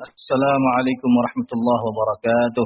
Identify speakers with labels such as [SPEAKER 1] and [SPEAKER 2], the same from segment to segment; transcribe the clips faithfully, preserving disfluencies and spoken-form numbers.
[SPEAKER 1] Assalamualaikum warahmatullahi wabarakatuh.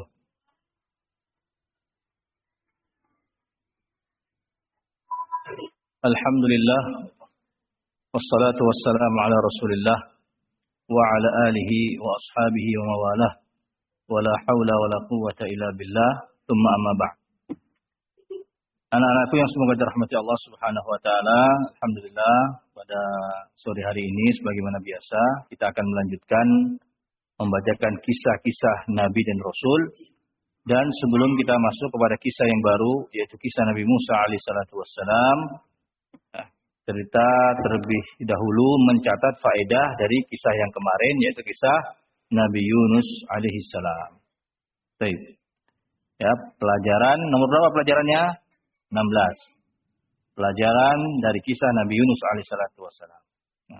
[SPEAKER 1] Alhamdulillah. Wassalatu wassalamu ala rasulillah. Wa ala alihi wa ashabihi wa mawalah. Wa la hawla wa la quwwata illa billah. Thumma amma ba'd. Anak-anakku yang semoga dirahmati Allah subhanahu wa ta'ala. Alhamdulillah. Pada sore hari ini sebagaimana biasa. Kita akan melanjutkan membacakan kisah-kisah Nabi dan Rasul. Dan sebelum kita masuk kepada kisah yang baru, yaitu kisah Nabi Musa alaihissalatu wassalam, cerita terlebih dahulu mencatat faedah dari kisah yang kemarin, yaitu kisah Nabi Yunus alaihissalam. Baik. Ya, pelajaran nomor berapa pelajarannya? enam belas. Pelajaran dari kisah Nabi Yunus alaihissalatu wassalam. Nah.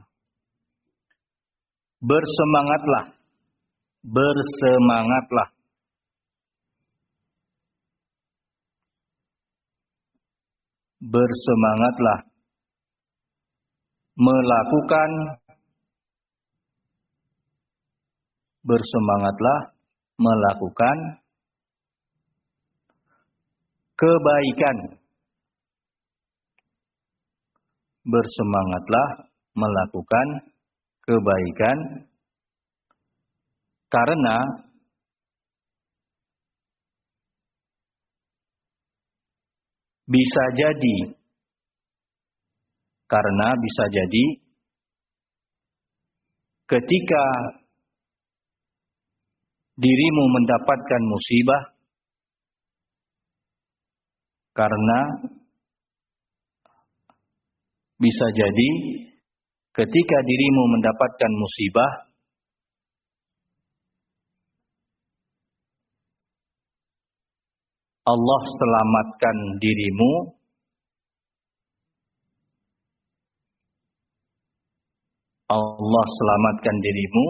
[SPEAKER 1] Bersemangatlah. Bersemangatlah. Bersemangatlah. Melakukan. Bersemangatlah. Melakukan. Kebaikan. Bersemangatlah. Melakukan. Kebaikan. Karena bisa jadi, karena bisa jadi ketika dirimu mendapatkan musibah, karena bisa jadi ketika dirimu mendapatkan musibah, Allah selamatkan dirimu Allah selamatkan dirimu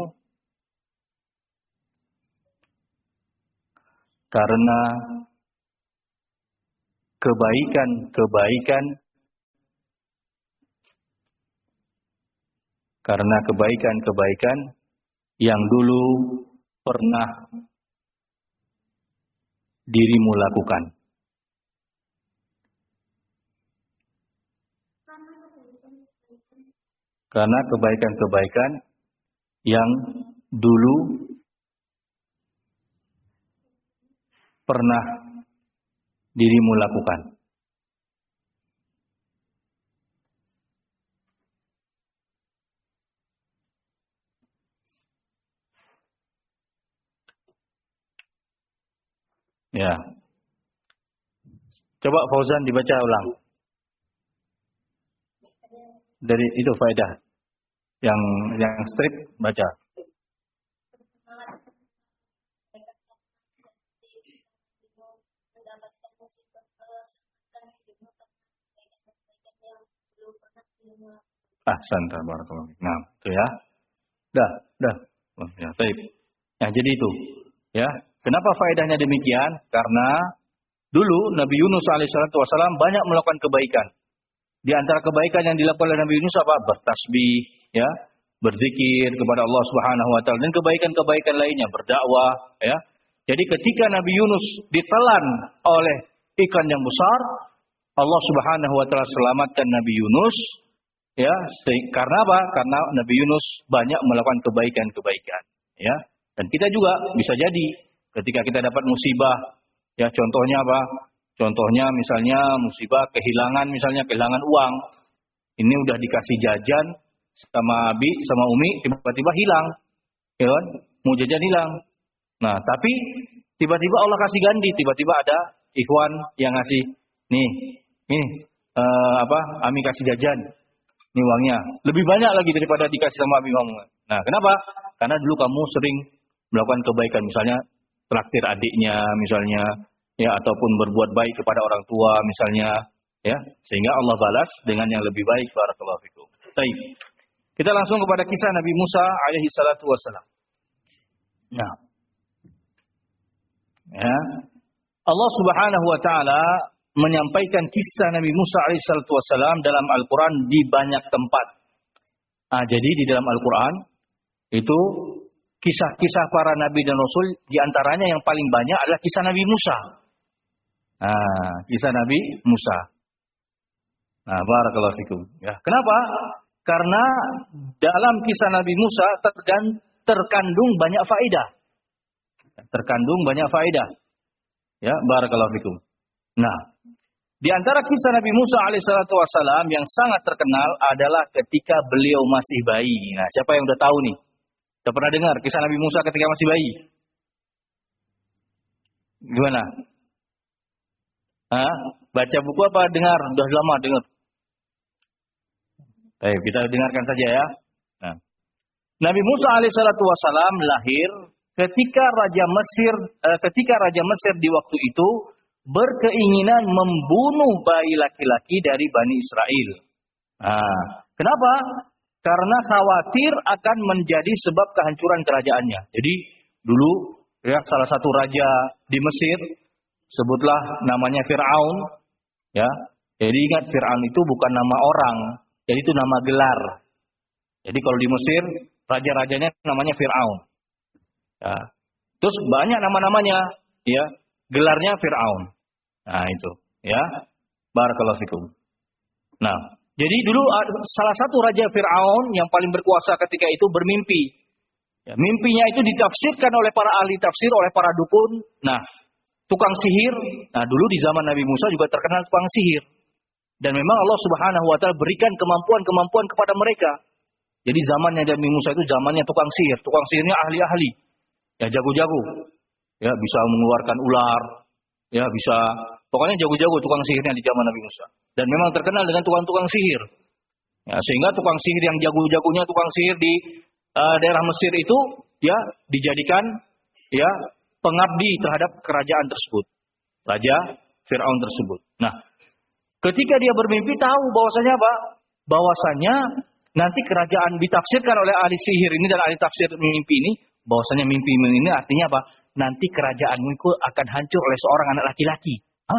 [SPEAKER 1] karena kebaikan-kebaikan karena kebaikan-kebaikan yang dulu pernah dirimu lakukan. Karena kebaikan-kebaikan yang dulu pernah dirimu lakukan. Ya. Coba Fauzan dibaca ulang. Dari itu faedah. Yang yang strip baca. Ah, santai barakallahu. Nah, itu ya. Dah, dah. Oh, ya, baik. Nah, jadi itu. Ya. Kenapa faedahnya demikian? Karena dulu Nabi Yunus alaihissalatu wassalam banyak melakukan kebaikan. Di antara kebaikan yang dilakukan oleh Nabi Yunus apa? Bertasbih, ya, berzikir kepada Allah Subhanahu wa taala dan kebaikan-kebaikan lainnya, berdakwah, ya. Jadi ketika Nabi Yunus ditelan oleh ikan yang besar, Allah Subhanahu wa taala selamatkan Nabi Yunus, ya. Karena apa? Karena Nabi Yunus banyak melakukan kebaikan-kebaikan, ya. Dan kita juga bisa jadi ketika kita dapat musibah, ya, contohnya apa? Contohnya misalnya musibah kehilangan, misalnya kehilangan uang. Ini udah dikasih jajan sama Abi, sama Umi, tiba-tiba hilang. Ya kan? Mau jajan hilang. Nah, tapi tiba-tiba Allah kasih ganti, tiba-tiba ada ikhwan yang ngasih, nih, nih, uh, apa? Ami kasih jajan. Ini uangnya. Lebih banyak lagi daripada dikasih sama Abi kamu. Nah, kenapa? Karena dulu kamu sering melakukan kebaikan, misalnya traktir adiknya, misalnya, ya, ataupun berbuat baik kepada orang tua misalnya, ya, sehingga Allah balas dengan yang lebih baik. Barakallahu fikum. Baik. Kita langsung kepada kisah Nabi Musa alaihi salatu wassalam. Nah. Ya. Allah Subhanahu wa taala menyampaikan kisah Nabi Musa alaihi salatu wassalam dalam Al-Qur'an di banyak tempat. Ah, jadi di dalam Al-Qur'an itu kisah-kisah para nabi dan rasul, diantaranya yang paling banyak adalah kisah Nabi Musa. Nah, kisah Nabi Musa. Nah, barakallahu fikum. Ya, kenapa? Karena dalam kisah Nabi Musa terkandung banyak faedah. Terkandung banyak faedah. Ya, barakallahu fikum. Nah, di antara kisah Nabi Musa alaihissalatu wassalam yang sangat terkenal adalah ketika beliau masih bayi. Nah, siapa yang udah tahu nih? Sudah pernah dengar kisah Nabi Musa ketika masih bayi? Gimana? Hah? Baca buku apa dengar? Udah lama dengar. Baik, kita dengarkan saja ya. Nah, Nabi Musa alaihissalatu wassalam lahir ketika Raja Mesir, eh, ketika Raja Mesir di waktu itu berkeinginan membunuh bayi laki-laki dari Bani Israel. Nah, kenapa? Karena khawatir akan menjadi sebab kehancuran kerajaannya. Jadi dulu ya salah satu raja di Mesir, sebutlah namanya Fir'aun. Ya, jadi ingat Fir'aun itu bukan nama orang, jadi itu nama gelar. Jadi kalau di Mesir raja-rajanya namanya Fir'aun. Ya. Terus banyak nama-namanya, ya gelarnya Fir'aun. Nah itu, ya. Barakallahu fikum. Nah, jadi dulu salah satu raja Fir'aun yang paling berkuasa ketika itu bermimpi. Ya, mimpinya itu ditafsirkan oleh para ahli tafsir, oleh para dukun. Nah, tukang sihir. Nah, dulu di zaman Nabi Musa juga terkenal tukang sihir. Dan memang Allah Subhanahu wa taala berikan kemampuan-kemampuan kepada mereka. Jadi zamannya Nabi Musa itu zamannya tukang sihir. Tukang sihirnya ahli-ahli. Ya, jago-jago. Ya, bisa mengeluarkan ular. Ya, bisa, pokoknya jago-jago tukang sihirnya di zaman Nabi Musa. Dan memang terkenal dengan tukang-tukang sihir. Ya, sehingga tukang sihir yang jago-jagonya tukang sihir di uh, daerah Mesir itu, ya, dijadikan, ya, pengabdi terhadap kerajaan tersebut. Raja Fir'aun tersebut. Nah, ketika dia bermimpi tahu bahwasanya apa? Bahwasanya nanti kerajaan ditafsirkan oleh ahli sihir ini dan ahli tafsir mimpi ini, bahwasanya mimpi ini artinya apa? Nanti kerajaanmu itu akan hancur oleh seorang anak laki-laki. Hah?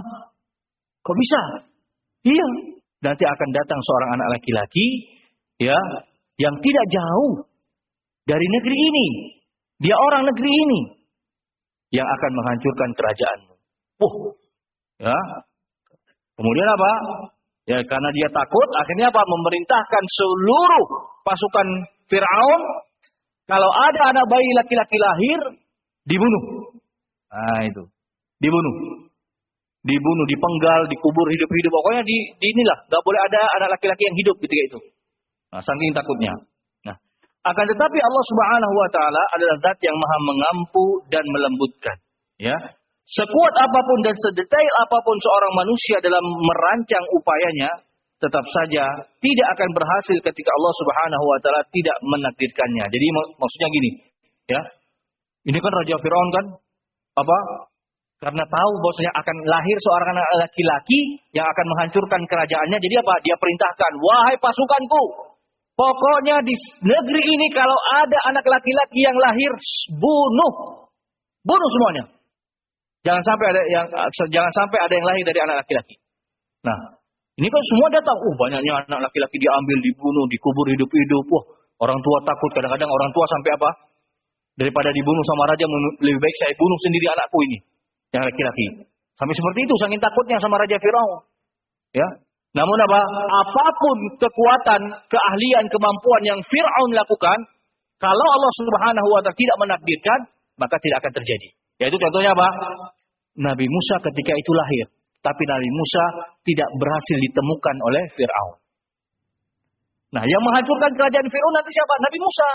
[SPEAKER 1] Kok bisa? Iya. Nanti akan datang seorang anak laki-laki, ya, yang tidak jauh dari negeri ini. Dia orang negeri ini yang akan menghancurkan kerajaanmu. Puh. Ya. Kemudian apa? Ya, karena dia takut, akhirnya apa? Memerintahkan seluruh pasukan Fir'aun, kalau ada anak bayi laki-laki lahir, dibunuh. Nah itu. Dibunuh. Dibunuh, dipenggal, dikubur hidup-hidup. Pokoknya di, di inilah. Gak boleh ada anak laki-laki yang hidup ketika itu. Nah, saking takutnya. Nah, akan tetapi Allah Subhanahu wa taala adalah zat yang maha mengampu dan melembutkan. Ya. Sekuat apapun dan sedetail apapun seorang manusia dalam merancang upayanya, tetap saja tidak akan berhasil ketika Allah Subhanahu wa taala tidak menakdirkannya. Jadi mak maksudnya gini, ya. Ini kan Raja Fir'aun kan apa? Karena tahu bahwasanya akan lahir seorang anak laki-laki yang akan menghancurkan kerajaannya. Jadi apa? Dia perintahkan, "Wahai pasukanku, pokoknya di negeri ini kalau ada anak laki-laki yang lahir, bunuh. Bunuh semuanya. Jangan sampai ada yang jangan sampai ada yang lahir dari anak laki-laki." Nah, ini kan semua datang. Uh, banyaknya anak laki-laki diambil, dibunuh, dikubur hidup-hidup. Wah, orang tua takut. Kadang-kadang orang tua sampai apa? Daripada dibunuh sama raja, lebih baik saya bunuh sendiri anakku ini, yang laki-laki. Sampai seperti itu, saking takutnya sama Raja Firaun. Ya. Namun apa? Apapun kekuatan, keahlian, kemampuan yang Firaun lakukan, kalau Allah Subhanahu wa taala tidak menakdirkan, maka tidak akan terjadi. Yaitu contohnya apa? Nabi Musa ketika itu lahir, tapi Nabi Musa tidak berhasil ditemukan oleh Firaun. Nah, yang menghancurkan kerajaan Firaun nanti siapa? Nabi Musa.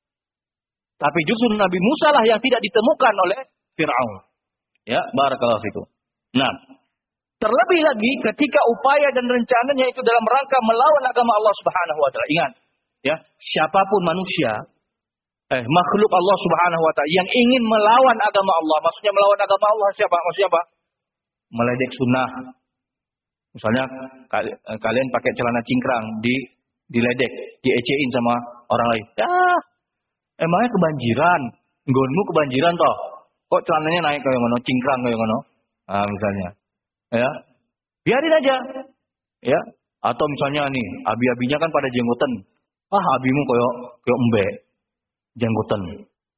[SPEAKER 1] Tapi justru Nabi Musa lah yang tidak ditemukan oleh Firaun. Ya, barakallahu fikum. Nah, terlebih lagi ketika upaya dan rencananya itu dalam rangka melawan agama Allah Subhanahu wa taala. Ingat, ya, siapapun manusia, eh makhluk Allah Subhanahu wa taala yang ingin melawan agama Allah, maksudnya melawan agama Allah siapa? Maksudnya apa? Meledek sunnah. Misalnya kalian pakai celana cingkrang, di diledek, diecein sama orang lain. Ya, emangnya kebanjiran, nggonmu kebanjiran toh. Kok celananya naik kayak ngono, cingkrang kayak ngono. Nah, misalnya. Ya. Biarin aja. Ya. Atau misalnya nih, abi-abinya kan pada jenggotan. Ah, abimu kayak kayak embe. Jenggotan.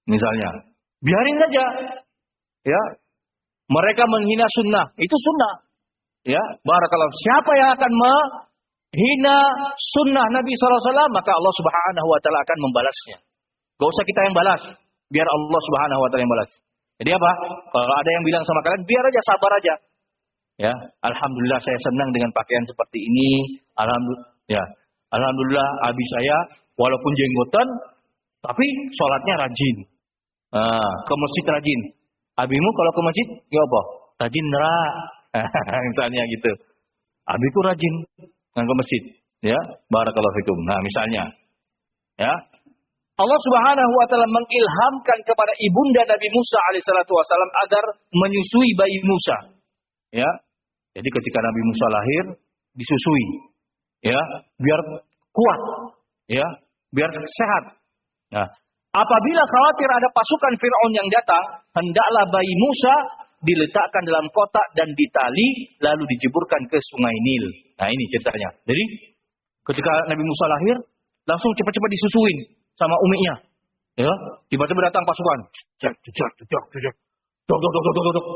[SPEAKER 1] misalnya. Biarin saja. Ya. Mereka menghina sunnah. Itu sunnah. Ya. Barakallahu. Siapa yang akan menghina sunnah Nabi shallallahu alaihi wasallam, maka Allah Subhanahu wa taala akan membalasnya. Gak usah kita yang balas. Biar Allah Subhanahu wa taala yang balas. Jadi apa? Kalau ada yang bilang sama kalian, biar aja, sabar aja. Ya, alhamdulillah saya senang dengan pakaian seperti ini. Alhamdulillah, ya, alhamdulillah abi saya walaupun jenggotan, tapi sholatnya rajin. Ah, ke masjid rajin. Abimu kalau ke masjid, ya apa? Rajin nerak. Misalnya gitu. Abiku rajin ke masjid. Ya, barakallahu fikum. Nah, misalnya, ya, Allah Subhanahu wa taala mengilhamkan kepada ibunda Nabi Musa alaihissalatu wassalam agar menyusui bayi Musa. Ya. Jadi ketika Nabi Musa lahir disusui. Ya, biar kuat, ya, biar sehat. Nah, apabila khawatir ada pasukan Firaun yang datang, hendaklah bayi Musa diletakkan dalam kotak dan ditali lalu dijeburkan ke Sungai Nil. Nah, ini ceritanya. Jadi ketika Nabi Musa lahir, langsung cepat-cepat disusuin sama uminya. Ya, tiba-tiba datang pasukan. Cek, cek, cek, cek, cek. Dok, dok, dok, dok, dok.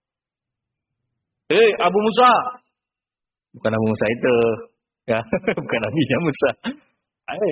[SPEAKER 1] Eh, Abu Musa. Bukan Abu Musa itu. Ya, bukan nabinya Musa. Ayo.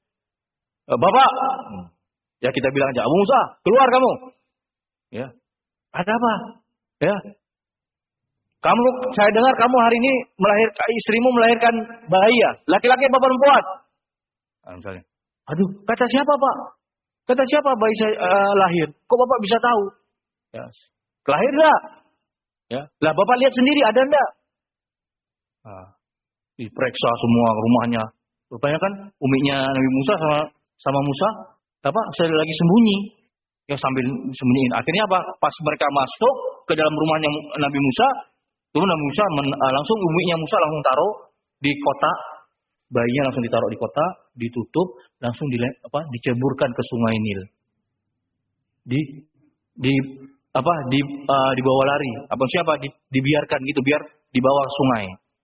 [SPEAKER 1] Bapak. Ya, kita bilang aja, Abu Musa, keluar kamu. Ya. Ada apa? Ya. Kamu, saya dengar kamu hari ini melahirkan, istrimu melahirkan bayi ya. Laki-laki apa perempuan? Nah, misalnya. Aduh, kata siapa Pak? Kata siapa bayi saya uh, lahir? Kok Bapak bisa tahu? Ya. Lahir enggak? Ya. Lah Bapak lihat sendiri ada enggak? Nah, diperiksa semua rumahnya. Rupanya kan uminya Nabi Musa sama sama Musa apa? Saya lagi sembunyi. Ya sambil sembunyiin. Akhirnya apa? Pas mereka masuk ke dalam rumahnya Nabi Musa, lalu Nabi Musa men, uh, langsung uminya Musa langsung taruh di kotak. Bayinya langsung ditaruh di kotak, ditutup, langsung di apa? Diceburkan ke Sungai Nil. Di di apa? Di uh, dibawa lari. Apa siapa? Di, dibiarkan gitu biar dibawa sungai.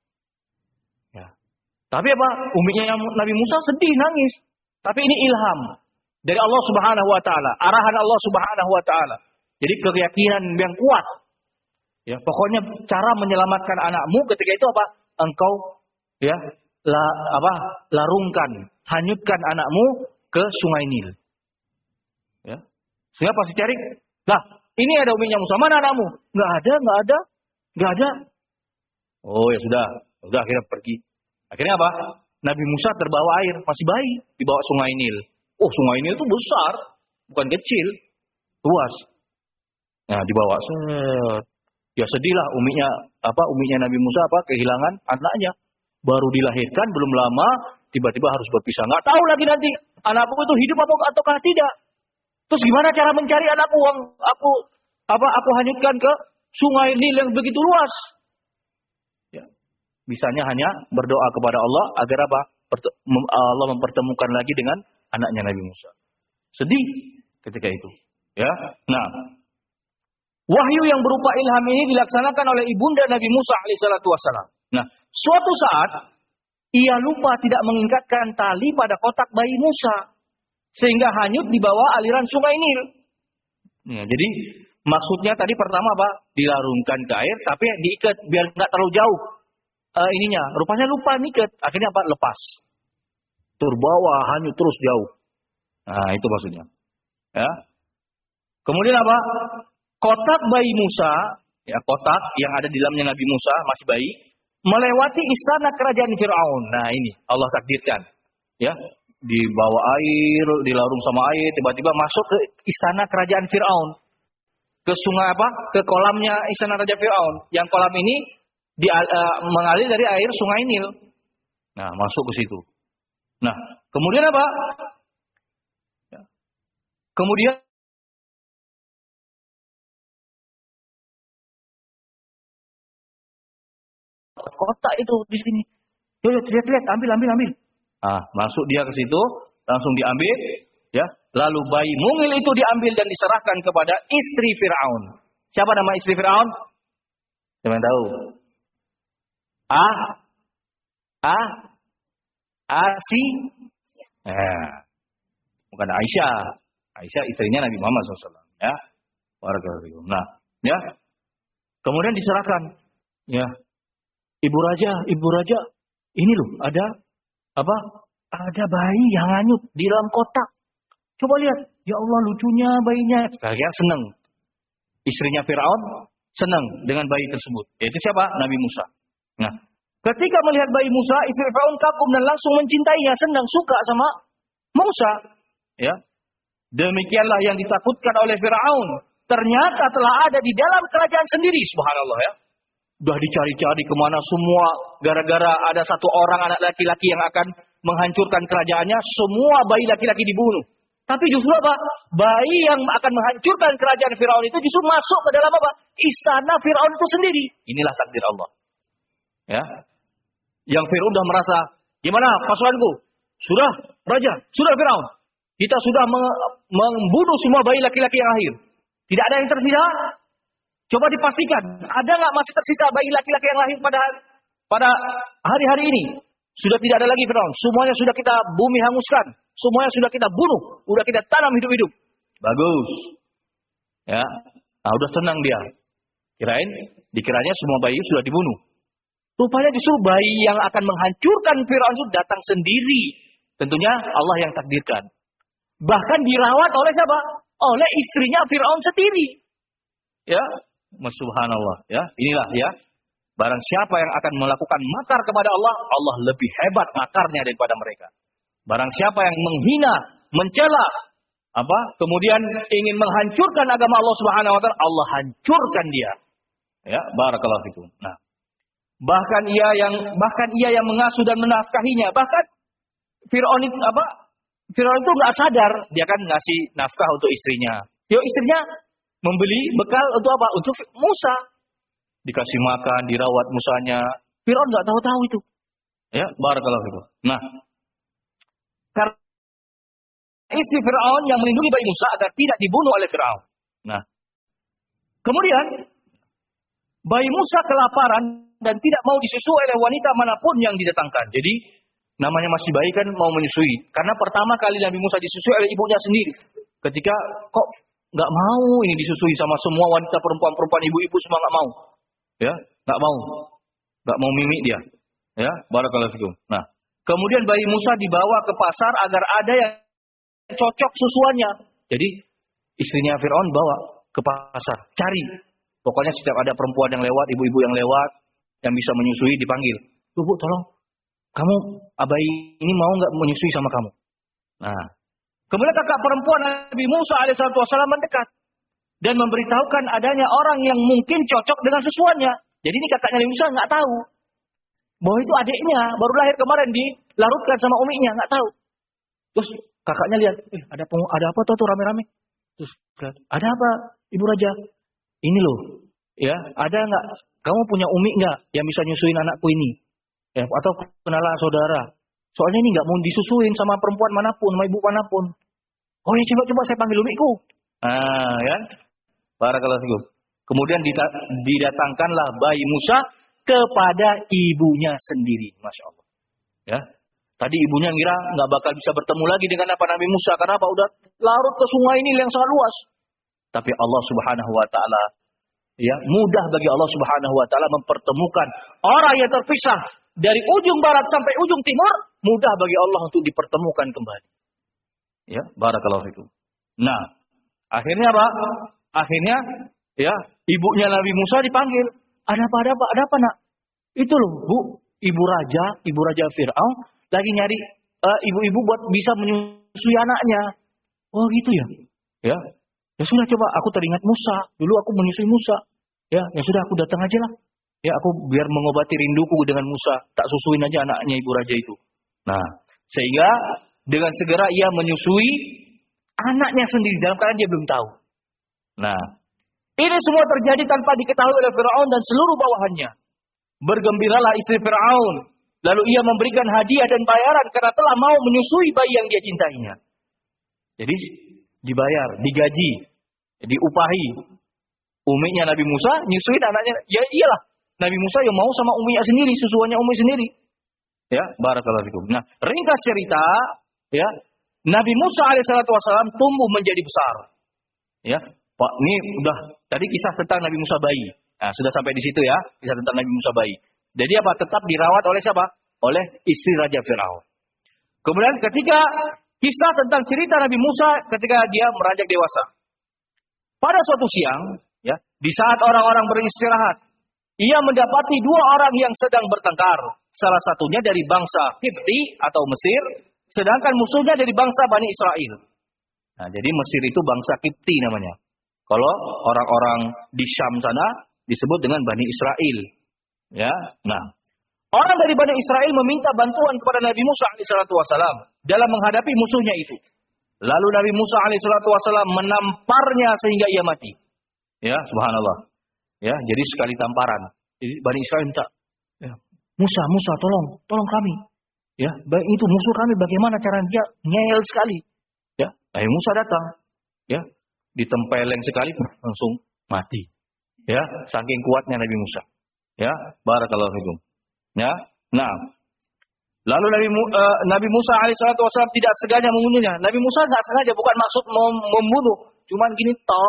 [SPEAKER 1] Ya. Tapi apa? Uminya Nabi Musa sedih, nangis. Tapi ini ilham dari Allah Subhanahu wa taala, arahan Allah Subhanahu wa taala. Jadi keyakinan yang kuat. Ya, pokoknya cara menyelamatkan anakmu ketika itu apa? Engkau ya La, apa, larungkan, hanyutkan anakmu ke Sungai Nil. Ya. Sehingga pasti cari, lah ini ada uminya Musa, mana anakmu? Nggak ada, nggak ada, nggak ada. Oh ya sudah, sudah akhirnya pergi. Akhirnya apa? Nabi Musa terbawa air, masih bayi, dibawa Sungai Nil. Oh Sungai Nil itu besar, bukan kecil, luas. Nah dibawa, set. Ya sedihlah uminya, apa uminya Nabi Musa apa kehilangan anaknya. Baru dilahirkan belum lama tiba-tiba harus berpisah. Nggak tahu lagi nanti anakku itu hidup atau ataukah tidak. Terus gimana cara mencari anakku? Aku apa? Aku hanyutkan ke Sungai Nil yang begitu luas. Ya. Bisanya hanya berdoa kepada Allah agar apa? Allah mempertemukan lagi dengan anaknya Nabi Musa. Sedih ketika itu. Ya. Nah, wahyu yang berupa ilham ini dilaksanakan oleh ibunda Nabi Musa alaihissalatu wassalam. Nah, suatu saat ia lupa tidak mengikatkan tali pada kotak bayi Musa sehingga hanyut di bawah aliran Sungai Nil. Nah, jadi maksudnya tadi pertama apa? Dilarungkan ke air tapi diikat biar nggak terlalu jauh uh, ininya. Rupanya lupa niket. Akhirnya apa? Lepas. Terbawa hanyut terus jauh. Nah, itu maksudnya. Ya. Kemudian apa? Kotak bayi Musa, ya kotak yang ada di dalamnya Nabi Musa masih bayi, melewati istana kerajaan Firaun. Nah ini Allah takdirkan, ya dibawa air, dilarung sama air, tiba-tiba masuk ke istana kerajaan Firaun, ke sungai apa? Ke kolamnya istana Raja Firaun. Yang kolam ini di, uh, mengalir dari air Sungai Nil. Nah masuk ke situ. Nah kemudian apa? Kemudian kotak itu di sini. Yo, yo, lihat-lihat, ambil, ambil, ambil. Ah, masuk dia ke situ, langsung diambil, ya. Lalu bayi mungil itu diambil dan diserahkan kepada istri Firaun. Siapa nama istri Firaun? Siapa yang tahu? Ah, ah, Asi. Eh, bukan Aisyah. Aisyah istrinya Nabi Muhammad shallallahu alaihi wasallam. Ya, barakallahu. Nah, ya, kemudian diserahkan. Ya, ibu raja, ibu raja, ini loh ada apa? Ada bayi yang hanyut di dalam kotak. Coba lihat, ya Allah lucunya bayinya. Kalian senang. Istrinya Fir'aun senang dengan bayi tersebut. Yaitu siapa? Nabi Musa. Nah, ketika melihat bayi Musa, istri Fir'aun kagum dan langsung mencintainya, senang, suka sama Musa. Ya, demikianlah yang ditakutkan oleh Fir'aun. Ternyata telah ada di dalam kerajaan sendiri. Subhanallah ya. Sudah dicari-cari kemana semua. Gara-gara ada satu orang anak laki-laki yang akan menghancurkan kerajaannya. Semua bayi laki-laki dibunuh. Tapi justru apa? Bayi yang akan menghancurkan kerajaan Fir'aun itu justru masuk ke dalam apa? Istana Fir'aun itu sendiri. Inilah takdir Allah. Ya. Yang Fir'aun sudah merasa, gimana pasukanku? Sudah, Raja. Sudah Fir'aun. Kita sudah membunuh semua bayi laki-laki yang lahir. Tidak ada yang tersisa. Coba dipastikan, ada nggak masih tersisa bayi laki-laki yang lahir pada pada hari-hari ini? Sudah tidak ada lagi Fir'aun. Semuanya sudah kita bumi hanguskan. Semuanya sudah kita bunuh. Sudah kita tanam hidup-hidup. Bagus. Ya. Nah, udah tenang dia. Kirain, dikiranya semua bayi sudah dibunuh. Rupanya justru bayi yang akan menghancurkan Fir'aun itu datang sendiri. Tentunya Allah yang takdirkan. Bahkan dirawat oleh siapa? Oleh istrinya Fir'aun sendiri. Ya. Subhanallah. Ya. Inilah ya. Barang siapa yang akan melakukan makar kepada Allah, Allah lebih hebat makarnya daripada mereka. Barang siapa yang menghina, mencela, apa? Kemudian ingin menghancurkan agama Allah Subhanahu wa taala, Allah hancurkan dia. Ya, barakallahu fikum. Nah, bahkan ia yang bahkan ia yang mengasuh dan menafkahinya, bahkan Firaun itu apa? Firaun itu enggak sadar, dia kan ngasih nafkah untuk istrinya. Yo istrinya membeli bekal untuk apa? Untuk Musa. Dikasih makan, dirawat Musanya. Firaun enggak tahu-tahu itu. Ya, barakallahu fikum. Nah, karena istri Fir'aun yang melindungi bayi Musa agar tidak dibunuh oleh Fir'aun. Nah, kemudian bayi Musa kelaparan dan tidak mau disusui oleh wanita manapun yang didatangkan. Jadi, namanya masih bayi kan mau menyusui. Karena pertama kali Nabi Musa disusui oleh ibunya sendiri. Ketika kok nggak mau ini disusui sama semua wanita perempuan-perempuan ibu-ibu semua nggak mau. Ya, nggak mau. Nggak mau mimik dia. Ya, barakallahu fikum. Nah, kemudian bayi Musa dibawa ke pasar agar ada yang cocok susuannya. Jadi istrinya Fir'aun bawa ke pasar, cari. Pokoknya setiap ada perempuan yang lewat, ibu-ibu yang lewat, yang bisa menyusui dipanggil. Tuh Bu, tolong, kamu bayi ini mau nggak menyusui sama kamu? Nah, kemudian kakak perempuan Nabi Musa alaihissalam mendekat dan memberitahukan adanya orang yang mungkin cocok dengan susuannya. Jadi ini kakaknya Nabi Musa nggak tahu bahwa itu adiknya baru lahir kemarin dilarutkan sama uminya, nggak tahu. Terus kakaknya lihat, eh, ada ada apa tuh tuh rame-rame? Terus ada apa, Ibu Raja? Ini loh, ya ada nggak? Kamu punya umi nggak yang bisa nyusuin anakku ini? Ya, atau kenalan saudara? Soalnya ini nggak mau disusuin sama perempuan manapun, sama ibu manapun. Oh ya coba coba saya panggil umiku. Ah, ya. Barakallahu fikum. Kemudian didatangkanlah bayi Musa kepada ibunya sendiri, masya Allah. Ya, tadi ibunya ngira nggak bakal bisa bertemu lagi dengan apa Nabi Musa karena apa? Udah larut ke sungai ini yang sangat luas. Tapi Allah Subhanahu Wa Taala, ya mudah bagi Allah Subhanahu Wa Taala mempertemukan orang yang terpisah dari ujung barat sampai ujung timur, mudah bagi Allah untuk dipertemukan kembali. Ya, barakallahu fikum. Nah, akhirnya apa? Akhirnya, ya ibunya Nabi Musa dipanggil. Ada apa, ada apa, ada apa nak? Itu loh, Bu, ibu raja, ibu raja Fir'aun lagi nyari uh, ibu-ibu buat bisa menyusui anaknya. Oh gitu ya? Ya, ya sudah coba. Aku teringat Musa. Dulu aku menyusui Musa. Ya, ya sudah aku datang aja lah. Ya aku biar mengobati rinduku dengan Musa. Tak susuin aja anaknya ibu raja itu. Nah, sehingga dengan segera ia menyusui anaknya sendiri dalam keadaan dia belum tahu. Nah, ini semua terjadi tanpa diketahui oleh Fir'aun dan seluruh bawahannya. Bergembiralah istri Fir'aun. Lalu ia memberikan hadiah dan bayaran karena telah mau menyusui bayi yang dia cintainya. Jadi dibayar, digaji, diupahi. Uminya Nabi Musa nyusuin anaknya. Ya iyalah, Nabi Musa yang mau sama uminya sendiri, susuannya umi sendiri. Ya, barakallahu fikum. Nah, ringkas cerita, ya, Nabi Musa alaihissalatu wassalam tumbuh menjadi besar. Ya, Pak, ini udah tadi kisah tentang Nabi Musa bayi. Nah, sudah sampai di situ ya, kisah tentang Nabi Musa bayi. Jadi apa? Tetap dirawat oleh siapa? Oleh istri Raja Firaun. Kemudian ketika kisah tentang cerita Nabi Musa ketika dia beranjak dewasa. Pada suatu siang, ya, di saat orang-orang beristirahat, ia mendapati dua orang yang sedang bertengkar. Salah satunya dari bangsa Kipti atau Mesir, sedangkan musuhnya dari bangsa Bani Israel. Nah, jadi Mesir itu bangsa Kipti namanya. Kalau orang-orang di Syam sana disebut dengan Bani Israel. Ya, nah, orang dari Bani Israel meminta bantuan kepada Nabi Musa alaihissalatu wassalam dalam menghadapi musuhnya itu. Lalu Nabi Musa alaihissalatu wassalam menamparnya sehingga ia mati. Ya, subhanallah. Ya, jadi sekali tamparan. Jadi Bani Israel minta, ya, Musa, Musa, tolong, tolong kami. Ya, baik itu musuh kami, bagaimana cara dia ngeyel sekali. Ya, Nabi Musa datang. Ya, ditempeleng sekali langsung mati. Ya, saking kuatnya Nabi Musa. Ya, barakallahu fikum. Ya, nah, lalu Nabi, uh, Nabi Musa alaihissalatu wassalam tidak sengaja membunuhnya. Nabi Musa nggak sengaja, bukan maksud mem membunuh, cuman gini tok.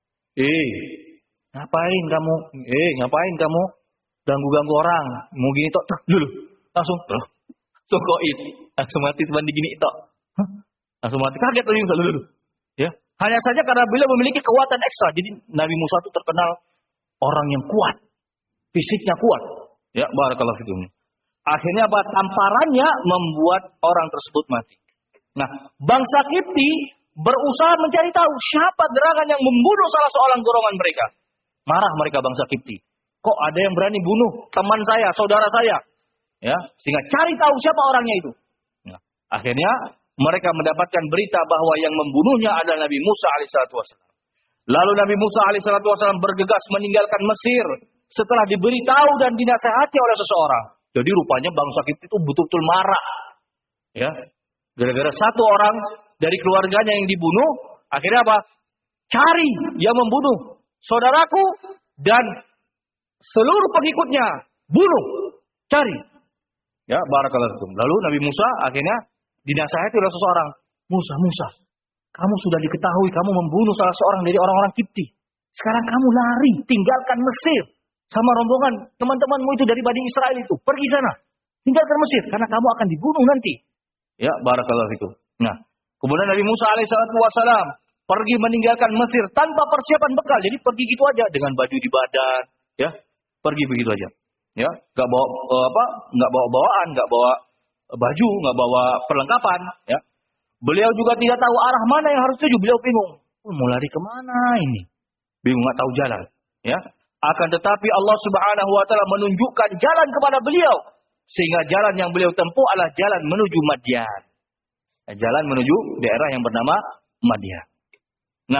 [SPEAKER 1] Eh, ngapain kamu? Eh, ngapain kamu ganggu-ganggu orang? Mau gini tok, dulu, langsung, langsung koit, langsung mati cuma digini tok. Hah? Langsung mati, kaget Nabi Musa dulu. Ya, hanya saja karena beliau memiliki kekuatan ekstra. Jadi Nabi Musa itu terkenal orang yang kuat, fisiknya kuat. Ya, barakallahu fikum. Akhirnya apa? Tamparannya membuat orang tersebut mati. Nah, bangsa Kipti berusaha mencari tahu siapa gerangan yang membunuh salah seorang golongan mereka. Marah mereka bangsa Kipti. Kok ada yang berani bunuh teman saya, saudara saya? Ya, sehingga cari tahu siapa orangnya itu. Nah, akhirnya mereka mendapatkan berita bahwa yang membunuhnya adalah Nabi Musa alaihissalatu wassalam. Lalu Nabi Musa alaihissalatu wassalam bergegas meninggalkan Mesir setelah diberitahu dan dinasehati oleh seseorang. Jadi rupanya bangsa Kipti itu betul-betul marah. Ya, gara-gara satu orang dari keluarganya yang dibunuh, akhirnya apa? Cari yang membunuh saudaraku dan seluruh pengikutnya, bunuh, cari. Ya, barakallahu fikum. Lalu Nabi Musa akhirnya dinasihati oleh seseorang. Musa, Musa, kamu sudah diketahui kamu membunuh salah seorang dari orang-orang Kipti. Sekarang kamu lari, tinggalkan Mesir sama rombongan teman-temanmu itu dari Bani Israel itu. Pergi sana, tinggalkan Mesir karena kamu akan dibunuh nanti. Ya, barakallahu fikum. Nah, kemudian Nabi Musa alaihissalatu wassalam pergi meninggalkan Mesir tanpa persiapan bekal. Jadi pergi gitu aja dengan baju di badan, ya. Pergi begitu aja. Ya, enggak bawa uh, apa? Enggak bawa bawaan, enggak bawa baju, enggak bawa perlengkapan, ya. Beliau juga tidak tahu arah mana yang harus tuju. Beliau bingung. Oh, mau lari kemana ini? Bingung, enggak tahu jalan, ya. Akan tetapi Allah Subhanahu wa taala menunjukkan jalan kepada beliau sehingga jalan yang beliau tempuh adalah jalan menuju Madyan. Jalan menuju daerah yang bernama Madyan. Nah,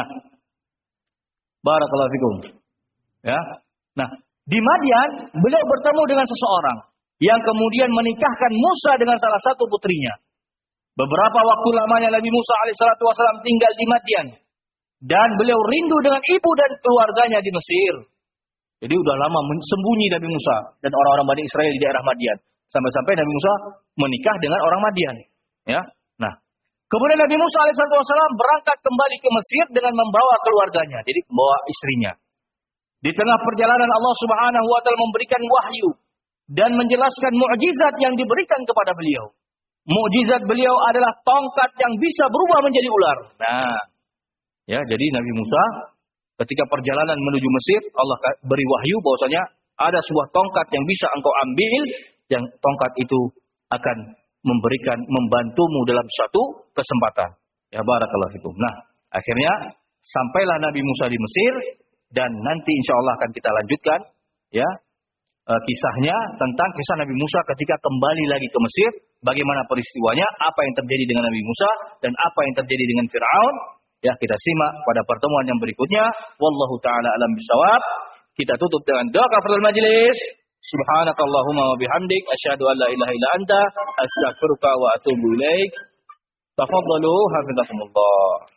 [SPEAKER 1] barakallahu fikum. Ya. Nah, di Madyan beliau bertemu dengan seseorang yang kemudian menikahkan Musa dengan salah satu putrinya. Beberapa waktu lamanya Nabi Musa alaihissalatu wassalam tinggal di Madyan dan beliau rindu dengan ibu dan keluarganya di Mesir. Jadi udah lama sembunyi Nabi Musa dan orang-orang Bani Israel di daerah Madyan. Sampai-sampai Nabi Musa menikah dengan orang Madyan. Ya. Nah, kemudian Nabi Musa alaihissalatu wassalam berangkat kembali ke Mesir dengan membawa keluarganya. Jadi membawa istrinya. Di tengah perjalanan Allah Subhanahu wa taala memberikan wahyu dan menjelaskan mukjizat yang diberikan kepada beliau. Mukjizat beliau adalah tongkat yang bisa berubah menjadi ular. Nah, ya, jadi Nabi Musa ketika perjalanan menuju Mesir, Allah beri wahyu bahwasanya ada sebuah tongkat yang bisa engkau ambil, yang tongkat itu akan memberikan, membantumu dalam suatu kesempatan. Ya, barakallahu fikum. Nah, akhirnya sampailah Nabi Musa di Mesir dan nanti insya Allah akan kita lanjutkan, ya, kisahnya tentang kisah Nabi Musa ketika kembali lagi ke Mesir, bagaimana peristiwanya, apa yang terjadi dengan Nabi Musa dan apa yang terjadi dengan Fir'aun. Ya, kita simak pada pertemuan yang berikutnya. Wallahu ta'ala alam bisawab. Kita tutup dengan doa kafaratul majlis. Subhanakallahumma wa bihamdik asyhadu an la ilaha illa anta astaghfiruka wa atubu ilaik. Tafadhalu hafizakumullah.